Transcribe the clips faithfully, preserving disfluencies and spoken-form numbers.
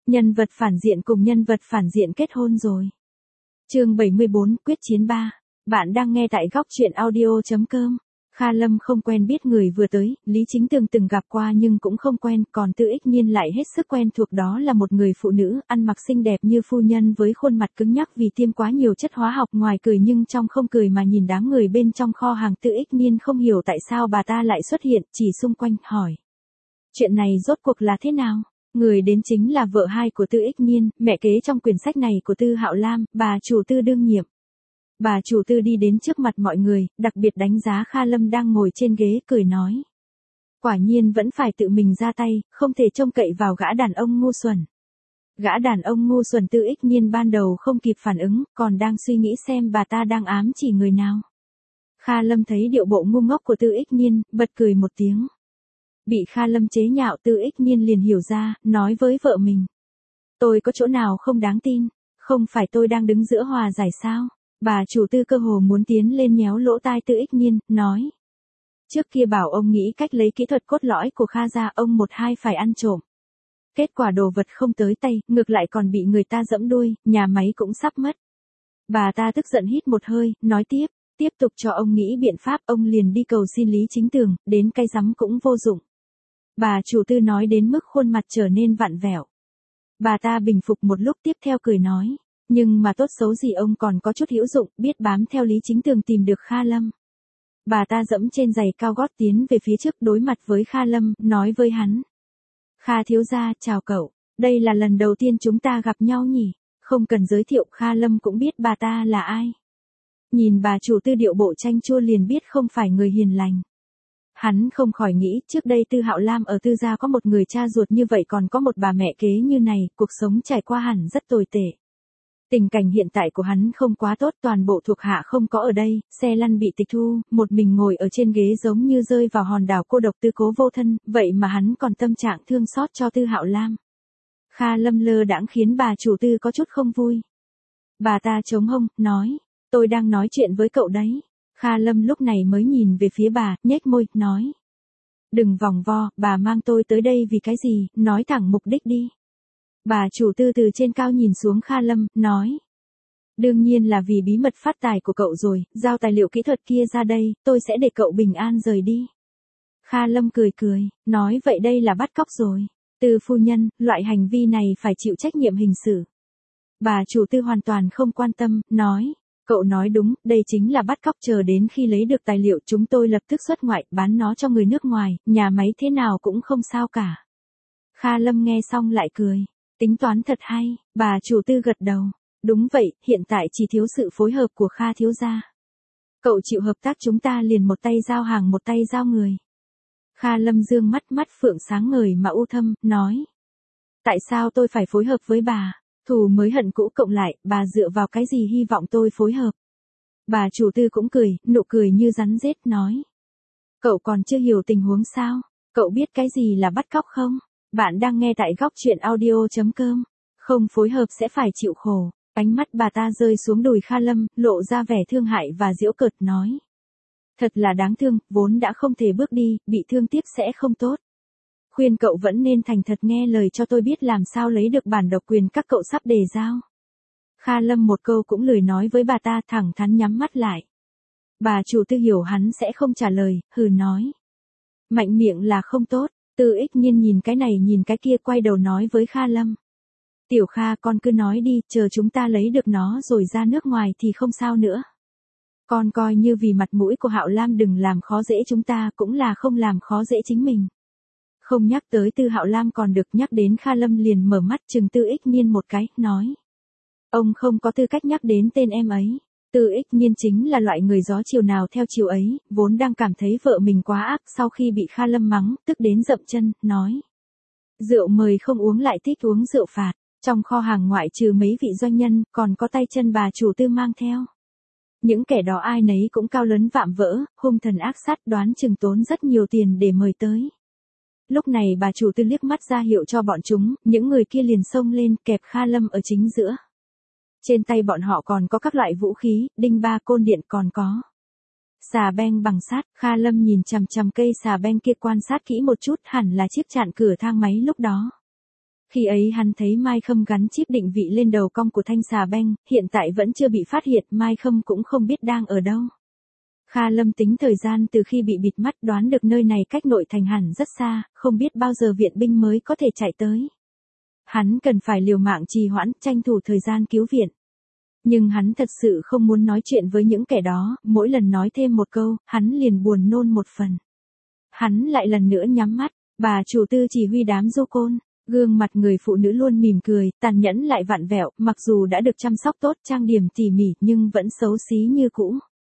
Nhân vật phản diện cùng nhân vật phản diện kết hôn rồi. Chương bảy mươi bốn, quyết chiến ba. Bạn đang nghe tại góc truyện audio chấm com. Kha Lâm không quen biết người vừa tới, Lý Chính Tường từng gặp qua nhưng cũng không quen, còn Tư Ích Nhiên lại hết sức quen thuộc, đó là một người phụ nữ, ăn mặc xinh đẹp như phu nhân với khuôn mặt cứng nhắc vì tiêm quá nhiều chất hóa học, ngoài cười nhưng trong không cười mà nhìn đám người bên trong kho hàng. Tư Ích Nhiên không hiểu tại sao bà ta lại xuất hiện, chỉ xung quanh, hỏi. Chuyện này rốt cuộc là thế nào? Người đến chính là vợ hai của Tư Ích Nhiên, mẹ kế trong quyển sách này của Tư Hạo Lam, bà chủ Tư đương nhiệm. Bà chủ Tư đi đến trước mặt mọi người, đặc biệt đánh giá Kha Lâm đang ngồi trên ghế, cười nói. Quả nhiên vẫn phải tự mình ra tay, không thể trông cậy vào gã đàn ông ngu xuẩn. Gã đàn ông ngu xuẩn. Tư Ích Nhiên ban đầu không kịp phản ứng, còn đang suy nghĩ xem bà ta đang ám chỉ người nào. Kha Lâm thấy điệu bộ ngu ngốc của Tư Ích Nhiên, bật cười một tiếng. Bị Kha Lâm chế nhạo, Tư Ích Nhiên liền hiểu ra, nói với vợ mình. Tôi có chỗ nào không đáng tin, không phải tôi đang đứng giữa hòa giải sao? Bà chủ Tư cơ hồ muốn tiến lên nhéo lỗ tai Tư Ích Nhiên, nói. Trước kia bảo ông nghĩ cách lấy kỹ thuật cốt lõi của Kha ra, ông một hai phải ăn trộm. Kết quả đồ vật không tới tay, ngược lại còn bị người ta dẫm đuôi, nhà máy cũng sắp mất. Bà ta tức giận hít một hơi, nói tiếp, tiếp tục cho ông nghĩ biện pháp, ông liền đi cầu xin Lý Chính Tường, đến cái rắm cũng vô dụng. Bà chủ Tư nói đến mức khuôn mặt trở nên vặn vẹo. Bà ta bình phục một lúc, tiếp theo cười nói. Nhưng mà tốt xấu gì ông còn có chút hữu dụng, biết bám theo Lý Chính Tường tìm được Kha Lâm. Bà ta dẫm trên giày cao gót tiến về phía trước, đối mặt với Kha Lâm, nói với hắn. Kha thiếu gia, chào cậu, đây là lần đầu tiên chúng ta gặp nhau nhỉ, không cần giới thiệu. Kha Lâm cũng biết bà ta là ai. Nhìn bà chủ Tư điệu bộ chanh chua liền biết không phải người hiền lành. Hắn không khỏi nghĩ, trước đây Tư Hạo Lam ở Tư gia có một người cha ruột như vậy, còn có một bà mẹ kế như này, cuộc sống trải qua hẳn rất tồi tệ. Tình cảnh hiện tại của hắn không quá tốt, toàn bộ thuộc hạ không có ở đây, xe lăn bị tịch thu, một mình ngồi ở trên ghế giống như rơi vào hòn đảo cô độc tư cố vô thân, vậy mà hắn còn tâm trạng thương xót cho Tư Hạo Lam. Kha Lâm lơ đãng khiến bà chủ Tư có chút không vui. Bà ta chống hông, nói, tôi đang nói chuyện với cậu đấy. Kha Lâm lúc này mới nhìn về phía bà, nhếch môi, nói. Đừng vòng vo, bà mang tôi tới đây vì cái gì, nói thẳng mục đích đi. Bà chủ Tư từ trên cao nhìn xuống Kha Lâm, nói. Đương nhiên là vì bí mật phát tài của cậu rồi, giao tài liệu kỹ thuật kia ra đây, tôi sẽ để cậu bình an rời đi. Kha Lâm cười cười, nói vậy đây là bắt cóc rồi. Tư phu nhân, loại hành vi này phải chịu trách nhiệm hình sự. Bà chủ Tư hoàn toàn không quan tâm, nói. Cậu nói đúng, đây chính là bắt cóc, chờ đến khi lấy được tài liệu chúng tôi lập tức xuất ngoại, bán nó cho người nước ngoài, nhà máy thế nào cũng không sao cả. Kha Lâm nghe xong lại cười. Tính toán thật hay, bà chủ Tư gật đầu. Đúng vậy, hiện tại chỉ thiếu sự phối hợp của Kha thiếu gia. Cậu chịu hợp tác chúng ta liền một tay giao hàng một tay giao người. Kha Lâm dương mắt, mắt phượng sáng ngời mà u thâm, nói. Tại sao tôi phải phối hợp với bà? Thù mới hận cũ cộng lại, bà dựa vào cái gì hy vọng tôi phối hợp? Bà chủ Tư cũng cười, nụ cười như rắn rết, nói. Cậu còn chưa hiểu tình huống sao? Cậu biết cái gì là bắt cóc không? Bạn đang nghe tại góc truyện audio chấm com. Không phối hợp sẽ phải chịu khổ. Ánh mắt bà ta rơi xuống đùi Kha Lâm, lộ ra vẻ thương hại và giễu cợt, nói. Thật là đáng thương, vốn đã không thể bước đi, bị thương tiếp sẽ không tốt. Khuyên cậu vẫn nên thành thật nghe lời cho tôi biết làm sao lấy được bản độc quyền các cậu sắp đề giao. Kha Lâm một câu cũng lười nói với bà ta, thẳng thắn nhắm mắt lại. Bà chủ Tư hiểu hắn sẽ không trả lời, hừ nói. Mạnh miệng là không tốt. Tư Ích Nhiên nhìn cái này nhìn cái kia, quay đầu nói với Kha Lâm. Tiểu Kha, con cứ nói đi, chờ chúng ta lấy được nó rồi ra nước ngoài thì không sao nữa. Con coi như vì mặt mũi của Hạo Lam đừng làm khó dễ chúng ta, cũng là không làm khó dễ chính mình. Không nhắc tới Tư Hạo Lam còn được, nhắc đến Kha Lâm liền mở mắt chừng Tư Ích Nhiên một cái, nói. Ông không có tư cách nhắc đến tên em ấy. Tư Ích Nhiên chính là loại người gió chiều nào theo chiều ấy, vốn đang cảm thấy vợ mình quá ác, sau khi bị Kha Lâm mắng, tức đến dậm chân, nói. Rượu mời không uống lại thích uống rượu phạt, trong kho hàng ngoại trừ mấy vị doanh nhân, còn có tay chân bà chủ Tư mang theo. Những kẻ đó ai nấy cũng cao lớn vạm vỡ, hung thần ác sát, đoán chừng tốn rất nhiều tiền để mời tới. Lúc này bà chủ Tư liếc mắt ra hiệu cho bọn chúng, những người kia liền xông lên, kẹp Kha Lâm ở chính giữa. Trên tay bọn họ còn có các loại vũ khí, đinh ba côn điện, còn có xà beng bằng sắt. Kha Lâm nhìn chằm chằm cây xà beng kia, quan sát kỹ một chút, hẳn là chiếc chạn cửa thang máy lúc đó. Khi ấy hắn thấy Mai Khâm gắn chip định vị lên đầu cong của thanh xà beng, hiện tại vẫn chưa bị phát hiện, Mai Khâm cũng không biết đang ở đâu. Kha Lâm tính thời gian từ khi bị bịt mắt đoán được nơi này cách nội thành hẳn rất xa, không biết bao giờ viện binh mới có thể chạy tới. Hắn cần phải liều mạng trì hoãn, tranh thủ thời gian cứu viện. Nhưng hắn thật sự không muốn nói chuyện với những kẻ đó, mỗi lần nói thêm một câu, hắn liền buồn nôn một phần. Hắn lại lần nữa nhắm mắt, bà chủ tư chỉ huy đám du côn, gương mặt người phụ nữ luôn mỉm cười, tàn nhẫn lại vặn vẹo, mặc dù đã được chăm sóc tốt, trang điểm tỉ mỉ nhưng vẫn xấu xí như cũ.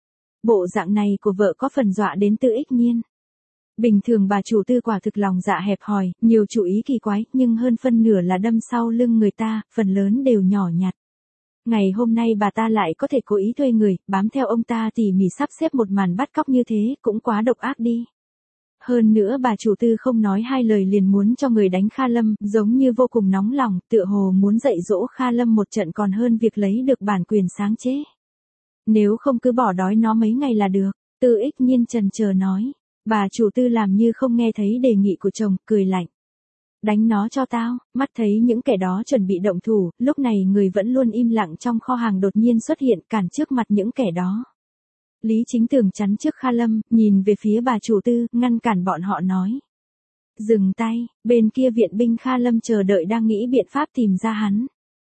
Bộ dạng này của vợ có phần dọa đến Tư Ích Nhiên. Bình thường bà chủ tư quả thực lòng dạ hẹp hòi, nhiều chủ ý kỳ quái, nhưng hơn phân nửa là đâm sau lưng người ta, phần lớn đều nhỏ nhặt. Ngày hôm nay bà ta lại có thể cố ý thuê người, bám theo ông ta tỉ mỉ sắp xếp một màn bắt cóc như thế, cũng quá độc ác đi. Hơn nữa bà chủ tư không nói hai lời liền muốn cho người đánh Kha Lâm, giống như vô cùng nóng lòng, tựa hồ muốn dạy dỗ Kha Lâm một trận còn hơn việc lấy được bản quyền sáng chế. Nếu không cứ bỏ đói nó mấy ngày là được, Tư Ích Nhiên chần chờ nói. Bà chủ tư làm như không nghe thấy đề nghị của chồng, cười lạnh. Đánh nó cho tao, mắt thấy những kẻ đó chuẩn bị động thủ, lúc này người vẫn luôn im lặng trong kho hàng đột nhiên xuất hiện cản trước mặt những kẻ đó. Lý Chính Tường chắn trước Kha Lâm, nhìn về phía bà chủ tư, ngăn cản bọn họ nói. Dừng tay, bên kia viện binh Kha Lâm chờ đợi đang nghĩ biện pháp tìm ra hắn.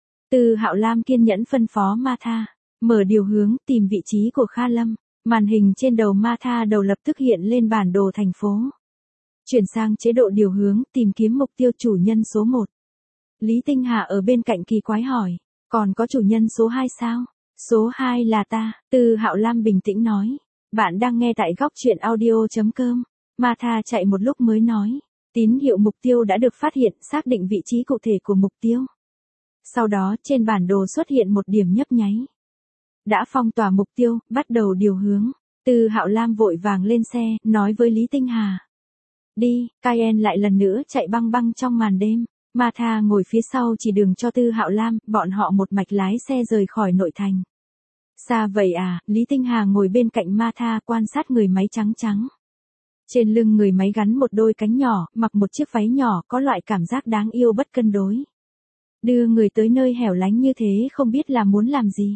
Từ Hạo Lam kiên nhẫn phân phó Ma Tha, mở điều hướng, tìm vị trí của Kha Lâm. Màn hình trên đầu Ma Tha đầu lập tức hiện lên bản đồ thành phố. Chuyển sang chế độ điều hướng, tìm kiếm mục tiêu chủ nhân số một. Lý Tinh Hà ở bên cạnh kỳ quái hỏi, còn có chủ nhân số hai sao? Số hai là ta, Từ Hạo Lam bình tĩnh nói. Bạn đang nghe tại góc truyện audio chấm com. Ma Tha chạy một lúc mới nói, tín hiệu mục tiêu đã được phát hiện, xác định vị trí cụ thể của mục tiêu. Sau đó trên bản đồ xuất hiện một điểm nhấp nháy. Đã phong tỏa mục tiêu, bắt đầu điều hướng. Từ Hạo Lam vội vàng lên xe, nói với Lý Tinh Hà. Đi, Cayenne lại lần nữa chạy băng băng trong màn đêm. Ma Tha ngồi phía sau chỉ đường cho Tư Hạo Lam, bọn họ một mạch lái xe rời khỏi nội thành. Xa vậy à, Lý Tinh Hà ngồi bên cạnh Ma Tha quan sát người máy trắng trắng. Trên lưng người máy gắn một đôi cánh nhỏ, mặc một chiếc váy nhỏ có loại cảm giác đáng yêu bất cân đối. Đưa người tới nơi hẻo lánh như thế không biết là muốn làm gì.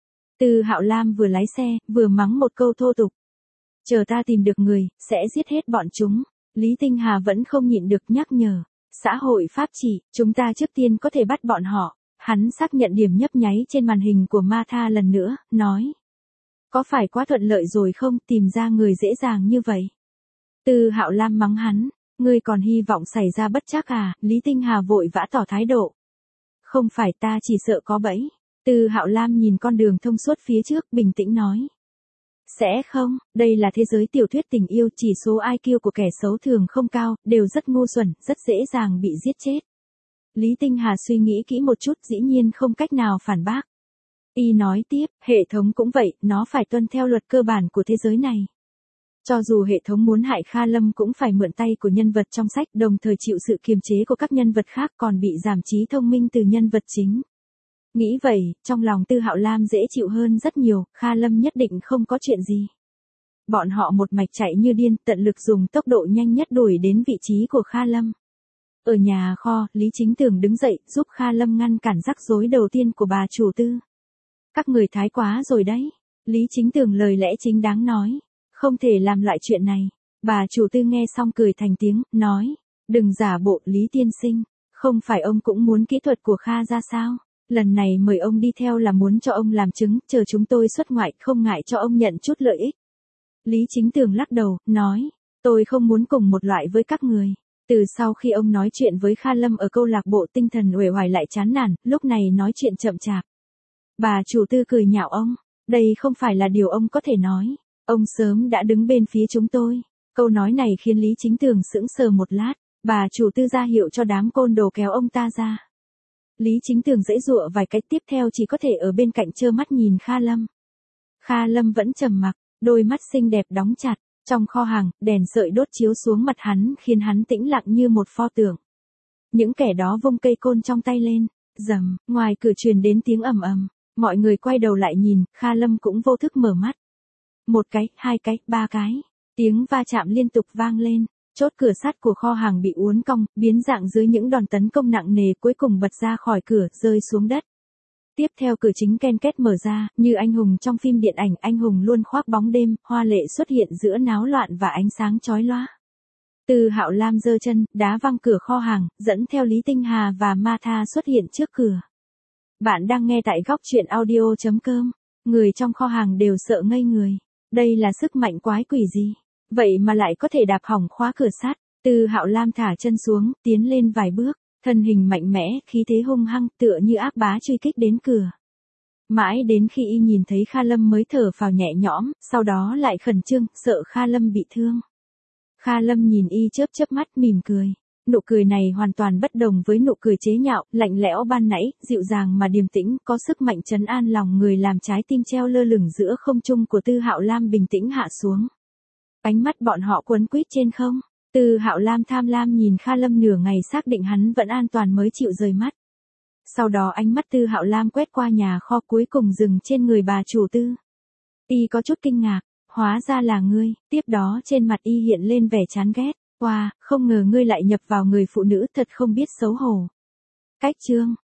Từ Hạo Lam vừa lái xe, vừa mắng một câu thô tục. Chờ ta tìm được người, sẽ giết hết bọn chúng. Lý Tinh Hà vẫn không nhịn được nhắc nhở. Xã hội pháp trị, chúng ta trước tiên có thể bắt bọn họ. Hắn xác nhận điểm nhấp nháy trên màn hình của Ma Tha lần nữa, nói. Có phải quá thuận lợi rồi không, tìm ra người dễ dàng như vậy? Từ Hạo Lam mắng hắn, ngươi còn hy vọng xảy ra bất trắc à? Lý Tinh Hà vội vã tỏ thái độ. Không phải, ta chỉ sợ có bẫy. Từ Hạo Lam nhìn con đường thông suốt phía trước, bình tĩnh nói. Sẽ không, đây là thế giới tiểu thuyết tình yêu, chỉ số i kiu của kẻ xấu thường không cao, đều rất ngu xuẩn, rất dễ dàng bị giết chết. Lý Tinh Hà suy nghĩ kỹ một chút, dĩ nhiên không cách nào phản bác. Y nói tiếp, hệ thống cũng vậy, nó phải tuân theo luật cơ bản của thế giới này. Cho dù hệ thống muốn hại Kha Lâm cũng phải mượn tay của nhân vật trong sách, đồng thời chịu sự kiềm chế của các nhân vật khác, còn bị giảm trí thông minh từ nhân vật chính. Nghĩ vậy, trong lòng Tư Hạo Lam dễ chịu hơn rất nhiều, Kha Lâm nhất định không có chuyện gì. Bọn họ một mạch chạy như điên, tận lực dùng tốc độ nhanh nhất đuổi đến vị trí của Kha Lâm. Ở nhà kho, Lý Chính Tường đứng dậy, giúp Kha Lâm ngăn cản rắc rối đầu tiên của bà chủ tư. Các người thái quá rồi đấy. Lý Chính Tường lời lẽ chính đáng nói. Không thể làm loại chuyện này. Bà chủ tư nghe xong cười thành tiếng, nói. Đừng giả bộ, Lý tiên sinh. Không phải ông cũng muốn kỹ thuật của Kha ra sao? Lần này mời ông đi theo là muốn cho ông làm chứng, chờ chúng tôi xuất ngoại, không ngại cho ông nhận chút lợi ích. Lý Chính Tường lắc đầu, nói. Tôi không muốn cùng một loại với các người. Từ sau khi ông nói chuyện với Kha Lâm ở câu lạc bộ, tinh thần uể oải lại chán nản, lúc này nói chuyện chậm chạp. Bà chủ tư cười nhạo ông. Đây không phải là điều ông có thể nói. Ông sớm đã đứng bên phía chúng tôi. Câu nói này khiến Lý Chính Tường sững sờ một lát. Bà chủ tư ra hiệu cho đám côn đồ kéo ông ta ra. Lý Chính Tường giãy giụa vài cái, tiếp theo chỉ có thể ở bên cạnh trơ mắt nhìn Kha Lâm. Kha Lâm vẫn trầm mặc, đôi mắt xinh đẹp đóng chặt. Trong kho hàng, đèn sợi đốt chiếu xuống mặt hắn khiến hắn tĩnh lặng như một pho tượng. Những kẻ đó vung cây côn trong tay lên, rầm, ngoài cửa truyền đến tiếng ầm ầm. Mọi người quay đầu lại nhìn, Kha Lâm cũng vô thức mở mắt. Một cái, hai cái, ba cái. Tiếng va chạm liên tục vang lên. Chốt cửa sắt của kho hàng bị uốn cong, biến dạng dưới những đòn tấn công nặng nề, cuối cùng bật ra khỏi cửa, rơi xuống đất. Tiếp theo cửa chính ken két mở ra, như anh hùng trong phim điện ảnh, anh hùng luôn khoác bóng đêm, hoa lệ xuất hiện giữa náo loạn và ánh sáng chói lóa. Từ Hạo Lam giơ chân, đá văng cửa kho hàng, dẫn theo Lý Tinh Hà và Ma Tha xuất hiện trước cửa. Bạn đang nghe tại góc truyện audio chấm com. Người trong kho hàng đều sợ ngây người. Đây là sức mạnh quái quỷ gì? Vậy mà lại có thể đạp hỏng khóa cửa sắt. Từ Hạo Lam thả chân xuống, tiến lên vài bước, thân hình mạnh mẽ, khí thế hung hăng, tựa như ác bá truy kích đến cửa. Mãi đến khi y nhìn thấy Kha Lâm mới thở phào nhẹ nhõm, sau đó lại khẩn trương, sợ Kha Lâm bị thương. Kha Lâm nhìn y chớp chớp mắt mỉm cười. Nụ cười này hoàn toàn bất đồng với nụ cười chế nhạo, lạnh lẽo ban nãy, dịu dàng mà điềm tĩnh, có sức mạnh trấn an lòng người làm trái tim treo lơ lửng giữa không trung của Tư Hạo Lam bình tĩnh hạ xuống. Ánh mắt bọn họ quấn quýt trên không. Tư Hạo Lam tham lam nhìn Kha Lâm nửa ngày xác định hắn vẫn an toàn mới chịu rời mắt. Sau đó ánh mắt Tư Hạo Lam quét qua nhà kho cuối cùng dừng trên người bà chủ Tư. Y có chút kinh ngạc, hóa ra là ngươi, tiếp đó trên mặt y hiện lên vẻ chán ghét. Wow, không ngờ ngươi lại nhập vào người phụ nữ, thật không biết xấu hổ. Cách chương